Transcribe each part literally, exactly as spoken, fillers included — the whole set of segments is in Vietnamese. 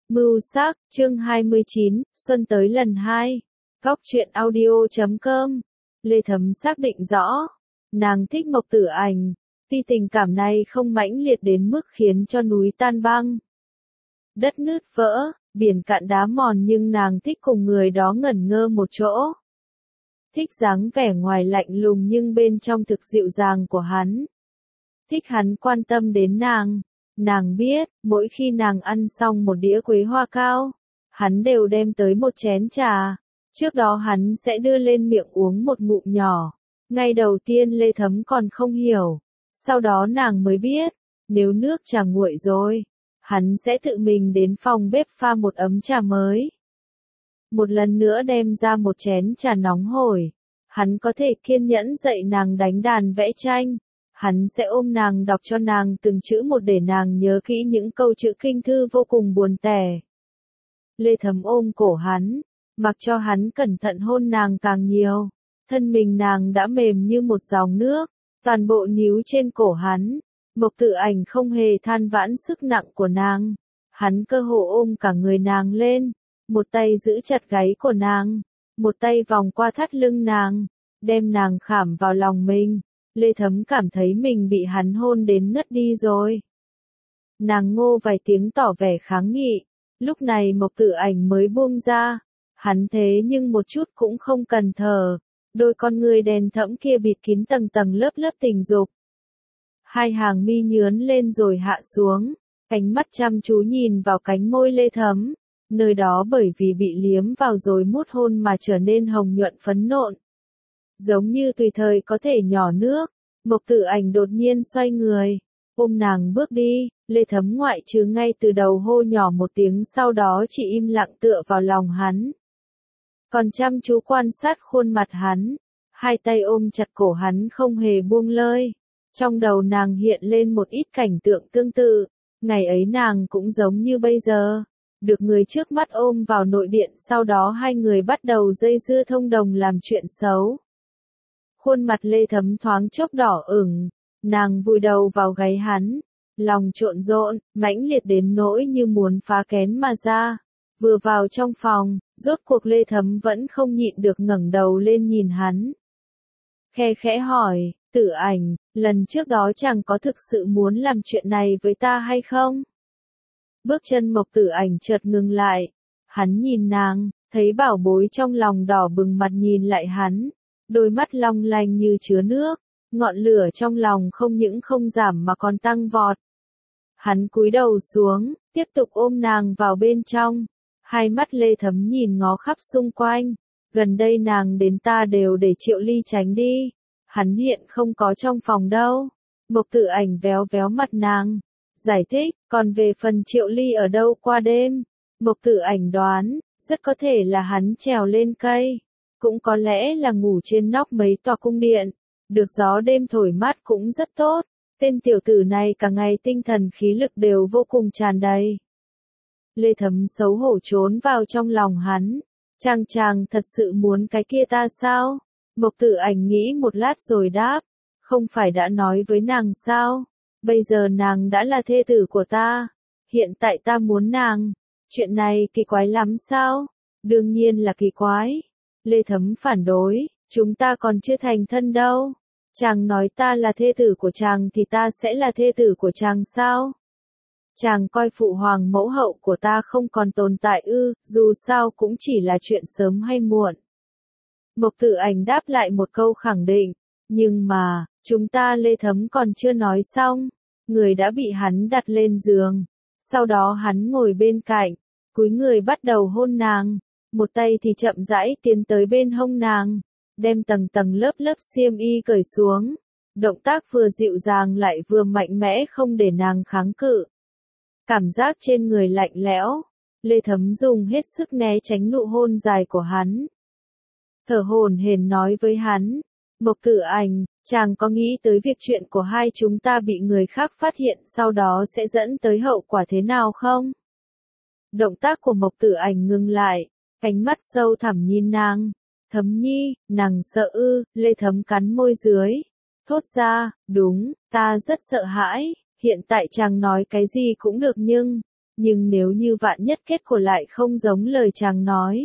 Mưu sắc, chương hai mươi chín, Xuân tới lần hai. Góc truyện audio chấm com. Lê Thấm xác định rõ, nàng thích Mộc Tử Ảnh, tuy tình cảm này không mãnh liệt đến mức khiến cho núi tan băng, đất nứt vỡ, biển cạn đá mòn, nhưng nàng thích cùng người đó ngẩn ngơ một chỗ. Thích dáng vẻ ngoài lạnh lùng nhưng bên trong thực dịu dàng của hắn. Thích hắn quan tâm đến nàng. Nàng biết, mỗi khi nàng ăn xong một đĩa quế hoa cao, hắn đều đem tới một chén trà. Trước đó hắn sẽ đưa lên miệng uống một ngụm nhỏ. Ngay đầu tiên Lê Thấm còn không hiểu. Sau đó nàng mới biết, nếu nước trà nguội rồi, hắn sẽ tự mình đến phòng bếp pha một ấm trà mới. Một lần nữa đem ra một chén trà nóng hổi. Hắn có thể kiên nhẫn dạy nàng đánh đàn vẽ tranh. Hắn sẽ ôm nàng đọc cho nàng từng chữ một để nàng nhớ kỹ những câu chữ kinh thư vô cùng buồn tẻ. Lê Thấm ôm cổ hắn, mặc cho hắn cẩn thận hôn nàng càng nhiều. Thân mình nàng đã mềm như một dòng nước, toàn bộ níu trên cổ hắn. Mộc Tử Ảnh không hề than vãn sức nặng của nàng. Hắn cơ hồ ôm cả người nàng lên, một tay giữ chặt gáy của nàng, một tay vòng qua thắt lưng nàng, đem nàng khảm vào lòng mình. Lê Thấm cảm thấy mình bị hắn hôn đến ngất đi rồi. Nàng ngô vài tiếng tỏ vẻ kháng nghị, lúc này Mộc Tử Ảnh mới buông ra. Hắn thế nhưng một chút cũng không cần thở, đôi con người đen thẫm kia bịt kín tầng tầng lớp lớp tình dục. Hai hàng mi nhướn lên rồi hạ xuống, ánh mắt chăm chú nhìn vào cánh môi Lê Thấm, nơi đó bởi vì bị liếm vào rồi mút hôn mà trở nên hồng nhuận phấn nộn. Giống như tùy thời có thể nhỏ nước. Mộc Tử Ảnh đột nhiên xoay người, ôm nàng bước đi. Lê Thấm ngoại trừ ngay từ đầu hô nhỏ một tiếng, sau đó chỉ im lặng tựa vào lòng hắn. Còn chăm chú quan sát khuôn mặt hắn, hai tay ôm chặt cổ hắn không hề buông lơi. Trong đầu nàng hiện lên một ít cảnh tượng tương tự, ngày ấy nàng cũng giống như bây giờ, được người trước mắt ôm vào nội điện, sau đó hai người bắt đầu dây dưa thông đồng làm chuyện xấu. Khuôn mặt Lê Thấm thoáng chốc đỏ ửng, nàng vùi đầu vào gáy hắn, lòng trộn rộn, mãnh liệt đến nỗi như muốn phá kén mà ra. Vừa vào trong phòng, rốt cuộc Lê Thấm vẫn không nhịn được ngẩng đầu lên nhìn hắn. Khe khẽ hỏi, Tử Ảnh, lần trước đó chàng có thực sự muốn làm chuyện này với ta hay không? Bước chân Mộc Tử Ảnh chợt ngừng lại, hắn nhìn nàng, thấy bảo bối trong lòng đỏ bừng mặt nhìn lại hắn. Đôi mắt long lanh như chứa nước, ngọn lửa trong lòng không những không giảm mà còn tăng vọt. Hắn cúi đầu xuống, tiếp tục ôm nàng vào bên trong. Hai mắt Lê Thấm nhìn ngó khắp xung quanh. Gần đây nàng đến ta đều để Triệu Ly tránh đi. Hắn hiện không có trong phòng đâu. Mộc Tử Ảnh véo véo mặt nàng, giải thích, còn về phần Triệu Ly ở đâu qua đêm. Mộc Tử Ảnh đoán, rất có thể là hắn trèo lên cây. Cũng có lẽ là ngủ trên nóc mấy tòa cung điện, được gió đêm thổi mát cũng rất tốt. Tên tiểu tử này cả ngày tinh thần khí lực đều vô cùng tràn đầy. Lê Thấm xấu hổ trốn vào trong lòng hắn. Chàng chàng thật sự muốn cái kia ta sao? Mộc Tử Ảnh nghĩ một lát rồi đáp, không phải đã nói với nàng sao? Bây giờ nàng đã là thê tử của ta, hiện tại ta muốn nàng. Chuyện này kỳ quái lắm sao? Đương nhiên là kỳ quái. Lê Thấm phản đối, chúng ta còn chưa thành thân đâu. Chàng nói ta là thê tử của chàng thì ta sẽ là thê tử của chàng sao? Chàng coi phụ hoàng mẫu hậu của ta không còn tồn tại ư, dù sao cũng chỉ là chuyện sớm hay muộn. Mộc Tử Ảnh đáp lại một câu khẳng định, nhưng mà, chúng ta Lê Thấm còn chưa nói xong. Người đã bị hắn đặt lên giường, sau đó hắn ngồi bên cạnh, cúi người bắt đầu hôn nàng. Một tay thì chậm rãi tiến tới bên hông nàng, đem tầng tầng lớp lớp xiêm y cởi xuống. Động tác vừa dịu dàng lại vừa mạnh mẽ không để nàng kháng cự. Cảm giác trên người lạnh lẽo, Lê Thấm dùng hết sức né tránh nụ hôn dài của hắn. Thở hổn hển nói với hắn, Mộc Tử Ảnh, chàng có nghĩ tới việc chuyện của hai chúng ta bị người khác phát hiện sau đó sẽ dẫn tới hậu quả thế nào không? Động tác của Mộc Tử Ảnh ngừng lại. Ánh mắt sâu thẳm nhìn nàng, Thấm nhi, nàng sợ ư? Lê Thấm cắn môi dưới, thốt ra, đúng, ta rất sợ hãi. Hiện tại chàng nói cái gì cũng được nhưng, Nhưng nếu như vạn nhất kết quả lại không giống lời chàng nói,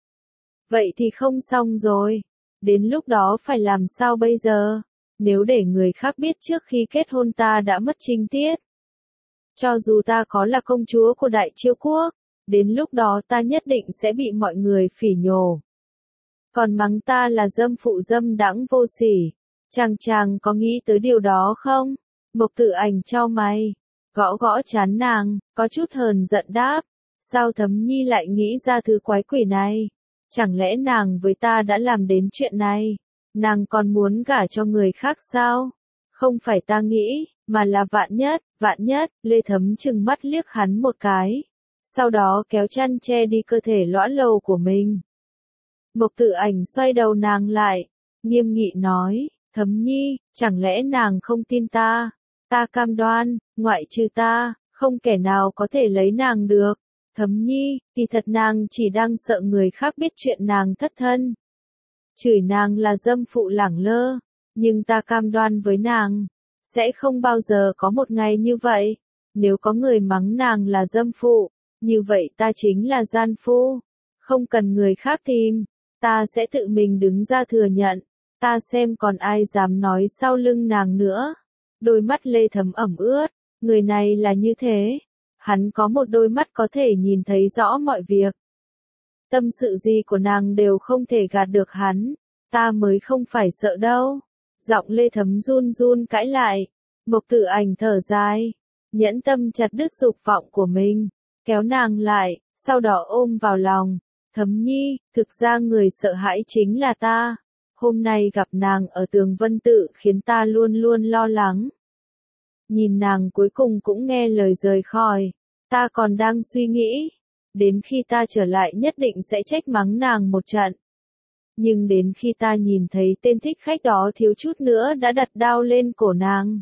vậy thì không xong rồi. Đến lúc đó phải làm sao bây giờ? Nếu để người khác biết trước khi kết hôn ta đã mất trinh tiết. Cho dù ta có là công chúa của Đại Chiêu Quốc, đến lúc đó ta nhất định sẽ bị mọi người phỉ nhổ. Còn mắng ta là dâm phụ dâm đãng vô sỉ. Chàng chàng có nghĩ tới điều đó không? Mộc Tử Ảnh chau mày, gõ gõ trán nàng, có chút hờn giận đáp. Sao Thấm Nhi lại nghĩ ra thứ quái quỷ này? Chẳng lẽ nàng với ta đã làm đến chuyện này? Nàng còn muốn gả cho người khác sao? Không phải ta nghĩ, mà là Vạn Nhất, Vạn Nhất. Lê Thấm trừng mắt liếc hắn một cái. Sau đó kéo chăn che đi cơ thể lõa lồ của mình. Mộc Tử Ảnh xoay đầu nàng lại, nghiêm nghị nói, Thấm Nhi, chẳng lẽ nàng không tin ta? Ta cam đoan, ngoại trừ ta, không kẻ nào có thể lấy nàng được. Thấm Nhi, kỳ thật nàng chỉ đang sợ người khác biết chuyện nàng thất thân. Chửi nàng là dâm phụ lẳng lơ, nhưng ta cam đoan với nàng, sẽ không bao giờ có một ngày như vậy. Nếu có người mắng nàng là dâm phụ, như vậy ta chính là gian phu. Không cần người khác tìm, ta sẽ tự mình đứng ra thừa nhận. Ta xem còn ai dám nói sau lưng nàng nữa. Đôi mắt Lê Thấm ẩm ướt, người này là như thế. Hắn có một đôi mắt có thể nhìn thấy rõ mọi việc. Tâm sự gì của nàng đều không thể gạt được hắn. Ta mới không phải sợ đâu. Giọng Lê Thấm run run cãi lại. Mộc Tử Ảnh thở dài, nhẫn tâm chặt đứt dục vọng của mình, kéo nàng lại, sau đó ôm vào lòng. Thấm Nhi, thực ra người sợ hãi chính là ta. Hôm nay gặp nàng ở Tường Vân Tự khiến ta luôn luôn lo lắng. Nhìn nàng cuối cùng cũng nghe lời rời khỏi. Ta còn đang suy nghĩ, đến khi ta trở lại nhất định sẽ trách mắng nàng một trận. Nhưng đến khi ta nhìn thấy tên thích khách đó thiếu chút nữa đã đặt đao lên cổ nàng.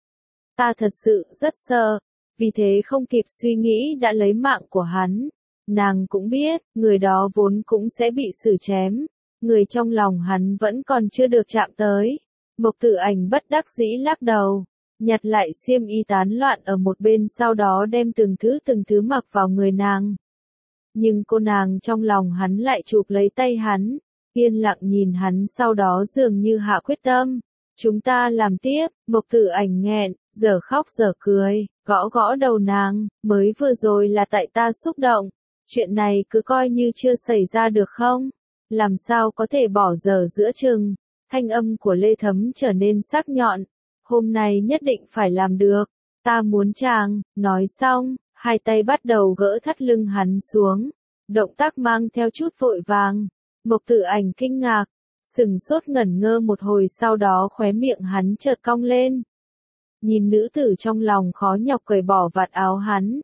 Ta thật sự rất sợ, vì thế không kịp suy nghĩ đã lấy mạng của hắn. Nàng cũng biết, người đó vốn cũng sẽ bị xử chém. Người trong lòng hắn vẫn còn chưa được chạm tới. Mộc Tử Ảnh bất đắc dĩ lắc đầu, nhặt lại xiêm y tán loạn ở một bên, sau đó đem từng thứ từng thứ mặc vào người nàng. Nhưng cô nàng trong lòng hắn lại chụp lấy tay hắn, yên lặng nhìn hắn, sau đó dường như hạ quyết tâm. Chúng ta làm tiếp. Mộc Tử Ảnh nghẹn, giờ khóc giờ cười, gõ gõ đầu nàng, mới vừa rồi là tại ta xúc động. Chuyện này cứ coi như chưa xảy ra được không? Làm sao có thể bỏ dở giữa chừng? Thanh âm của Lê Thấm trở nên sắc nhọn. Hôm nay nhất định phải làm được. Ta muốn chàng. Nói xong, hai tay bắt đầu gỡ thắt lưng hắn xuống. Động tác mang theo chút vội vàng. Mộc Tử Ảnh kinh ngạc, sừng sốt ngẩn ngơ một hồi, sau đó khóe miệng hắn chợt cong lên. Nhìn nữ tử trong lòng khó nhọc cởi bỏ vạt áo hắn.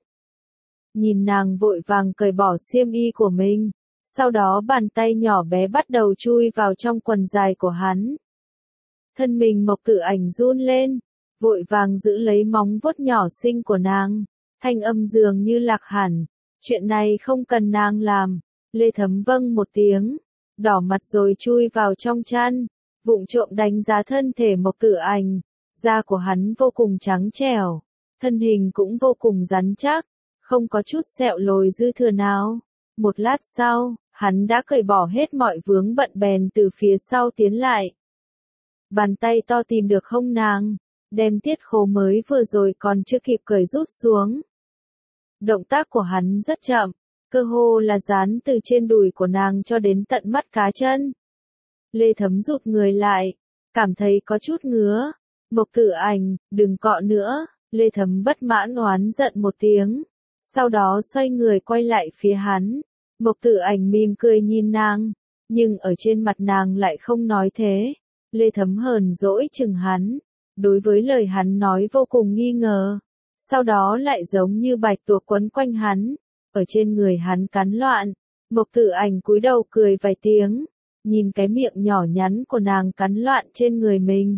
Nhìn nàng vội vàng cởi bỏ xiêm y của mình. Sau đó bàn tay nhỏ bé bắt đầu chui vào trong quần dài của hắn. Thân mình Mộc Tử Ảnh run lên, vội vàng giữ lấy móng vuốt nhỏ xinh của nàng. Thanh âm dường như lạc hẳn. Chuyện này không cần nàng làm. Lê Thấm vâng một tiếng, đỏ mặt rồi chui vào trong chăn, vụng trộm đánh giá thân thể Mộc Tử Ảnh. Da của hắn vô cùng trắng trẻo, thân hình cũng vô cùng rắn chắc, không có chút sẹo lồi dư thừa nào. Một lát sau, hắn đã cởi bỏ hết mọi vướng bận, bèn từ phía sau tiến lại. Bàn tay to tìm được hông nàng, đem tiết khố mới vừa rồi còn chưa kịp cởi rút xuống. Động tác của hắn rất chậm, cơ hồ là dán từ trên đùi của nàng cho đến tận mắt cá chân. Lê Thấm rụt người lại, cảm thấy có chút ngứa. Mộc Tử Ảnh, đừng cọ nữa. Lê Thấm bất mãn oán giận một tiếng, sau đó xoay người quay lại phía hắn. Mộc Tử Ảnh mỉm cười nhìn nàng, nhưng ở trên mặt nàng lại không nói thế. Lê Thấm hờn dỗi chừng hắn, đối với lời hắn nói vô cùng nghi ngờ. Sau đó lại giống như bạch tuộc quấn quanh hắn, ở trên người hắn cắn loạn. Mộc Tử Ảnh cúi đầu cười vài tiếng, nhìn cái miệng nhỏ nhắn của nàng cắn loạn trên người mình.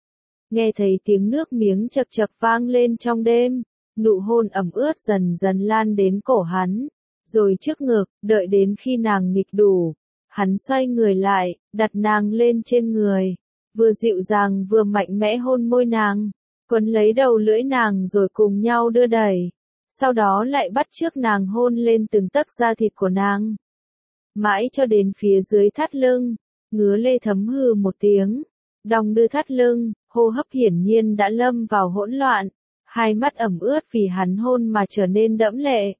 Nghe thấy tiếng nước miếng chậc chậc vang lên trong đêm, nụ hôn ẩm ướt dần dần lan đến cổ hắn, rồi trước ngực, đợi đến khi nàng nghịch đủ, hắn xoay người lại, đặt nàng lên trên người, vừa dịu dàng vừa mạnh mẽ hôn môi nàng, quấn lấy đầu lưỡi nàng rồi cùng nhau đưa đẩy. sau đó lại bắt chước nàng hôn lên từng tấc da thịt của nàng. Mãi cho đến phía dưới thắt lưng, ngứa Lê Thấm hừ một tiếng, đong đưa thắt lưng, hô hấp hiển nhiên đã lâm vào hỗn loạn, hai mắt ẩm ướt vì hắn hôn mà trở nên đẫm lệ.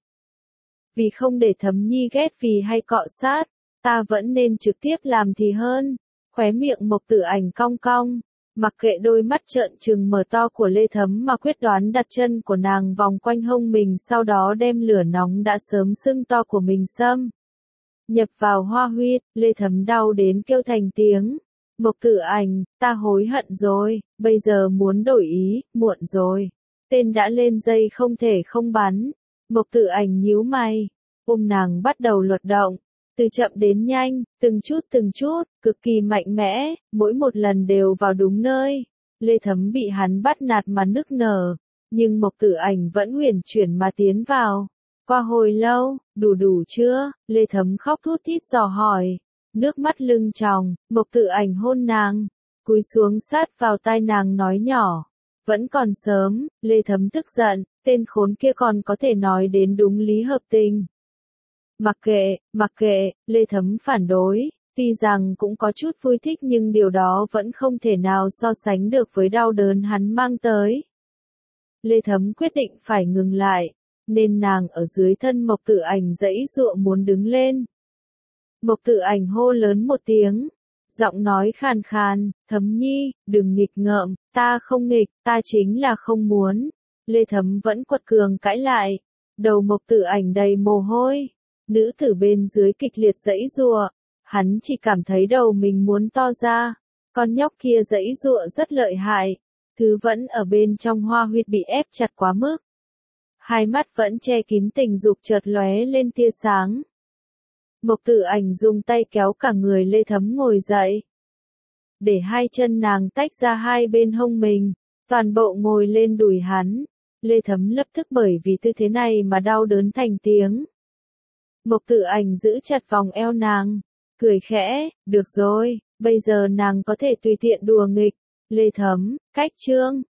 Vì không để Thấm Nhi ghét vì hay cọ sát, ta vẫn nên trực tiếp làm thì hơn. Khóe miệng Mộc Tử Ảnh cong cong, mặc kệ đôi mắt trợn trừng mở to của Lê Thấm mà quyết đoán đặt chân của nàng vòng quanh hông mình, sau đó đem lửa nóng đã sớm sưng to của mình xâm nhập vào hoa huyết. Lê Thấm đau đến kêu thành tiếng. Mộc Tử Ảnh, ta hối hận rồi, bây giờ muốn đổi ý, muộn rồi. Tên đã lên dây không thể không bắn. Mộc Tử Ảnh nhíu mày, ôm nàng bắt đầu luật động, từ chậm đến nhanh, từng chút từng chút, cực kỳ mạnh mẽ, mỗi một lần đều vào đúng nơi. Lê Thấm bị hắn bắt nạt mà nức nở, nhưng Mộc Tử Ảnh vẫn uyển chuyển mà tiến vào. Qua hồi lâu, đủ đủ chưa? Lê Thấm khóc thút thít dò hỏi, nước mắt lưng tròng. Mộc Tử Ảnh hôn nàng, cúi xuống sát vào tai nàng nói nhỏ, vẫn còn sớm. Lê Thấm tức giận, tên khốn kia còn có thể nói đến đúng lý hợp tình. Mặc kệ, mặc kệ, Lê Thấm phản đối, tuy rằng cũng có chút vui thích nhưng điều đó vẫn không thể nào so sánh được với đau đớn hắn mang tới. Lê Thấm quyết định phải ngừng lại, nên nàng ở dưới thân Mộc Tử Ảnh giãy giụa muốn đứng lên. Mộc Tử Ảnh hô lớn một tiếng, giọng nói khàn khàn, Thấm Nhi, đừng nghịch ngợm, ta không nghịch, ta chính là không muốn. Lê Thấm vẫn quật cường cãi lại, đầu Mộc Tử Ảnh đầy mồ hôi. Nữ tử bên dưới kịch liệt giãy giụa, hắn chỉ cảm thấy đầu mình muốn to ra. Con nhóc kia giãy giụa rất lợi hại, thứ vẫn ở bên trong hoa huyệt bị ép chặt quá mức. Hai mắt vẫn che kín tình dục chợt lóe lên tia sáng. Mộc Tử Ảnh dùng tay kéo cả người Lê Thấm ngồi dậy, để hai chân nàng tách ra hai bên hông mình, toàn bộ ngồi lên đùi hắn. Lê Thấm lập tức bởi vì tư thế này mà đau đớn thành tiếng. Mộc Tử Ảnh giữ chặt vòng eo nàng, cười khẽ, được rồi, bây giờ nàng có thể tùy tiện đùa nghịch. Lê Thấm, cách chương.